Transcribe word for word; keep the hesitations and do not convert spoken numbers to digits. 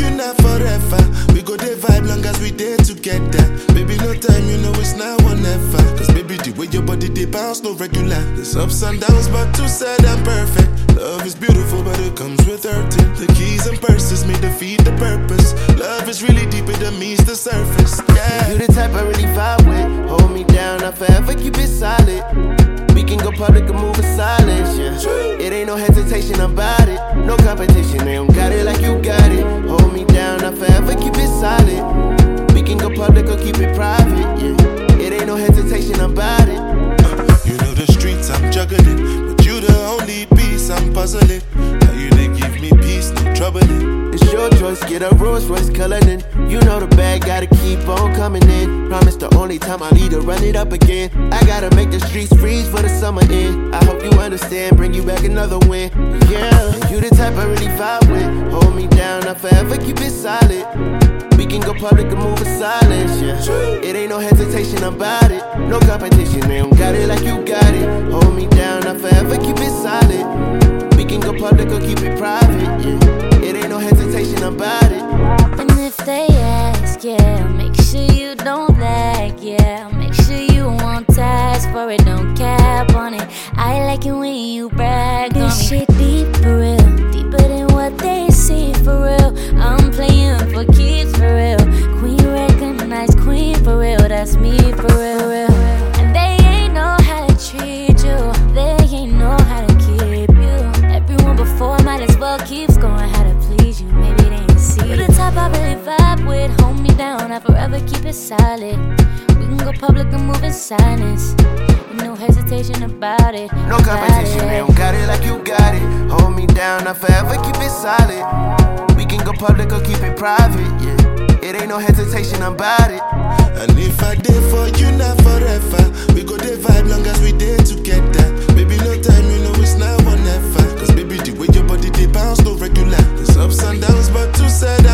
you not forever. We go dey vibe long as we dey together. Baby, no time, you know it's now or never. Cause baby, the way your body dey bounce, no regular. There's ups and downs, but too sad and perfect. Love is beautiful, but it comes with hurting. The keys and purses may defeat the purpose. Love is really deeper than meets the surface. Yeah, You the type I really vibe with. Hold me down, I forever keep it solid. We can go public and move in silence, yeah. It ain't no hesitation about it. No competition, they don't got it like you got it. Hold me down, I forever keep it solid. We can go public or keep it private, yeah. It ain't no hesitation about it. uh, you know the streets I'm juggling, but you the only piece I'm puzzling. Now you they give me peace, no troubling. It's your choice, get a Rolls Royce coloring. You know the bag, gotta keep on coming in. Promise the only time I leave to run it up again. I gotta make the streets freeze for the summer in. I hope you understand, bring you back another win. Yeah, you the type I really vibe with. Hold me down, I forever keep it solid. We can go public and move in silence, yeah. It ain't no hesitation about it. No competition, they don't got it like you got it. Hold me down, I forever keep it solid. We can go public or keep it private, yeah. It ain't no hesitation about it. And if they ask, yeah, make sure you don't lag, yeah. Make sure you won't task for it, don't cap on it. I like it when you brag on me. This shit deep for real, deeper than what they see for real. I'm playing for keeps for real. Queen recognized queen for real, that's me for real, real. And they ain't know how to treat you, they ain't know how to keep you. Everyone before might as well keep scoring how to please you. Maybe they ain't see you. The type I really vibe with, hold me down, I forever keep it solid. We can go public and move in silence. No hesitation about it. No competition, they don't got it like you got it. Hold me down, I forever keep it solid. We can go public or keep it private, yeah. It ain't no hesitation about it. And if I did for you, not forever. We go dey vibe long as we dey together. Baby, no time, you know it's now or never. Cause baby, the way your body dey bounce, no regular. There's ups and downs, but too sad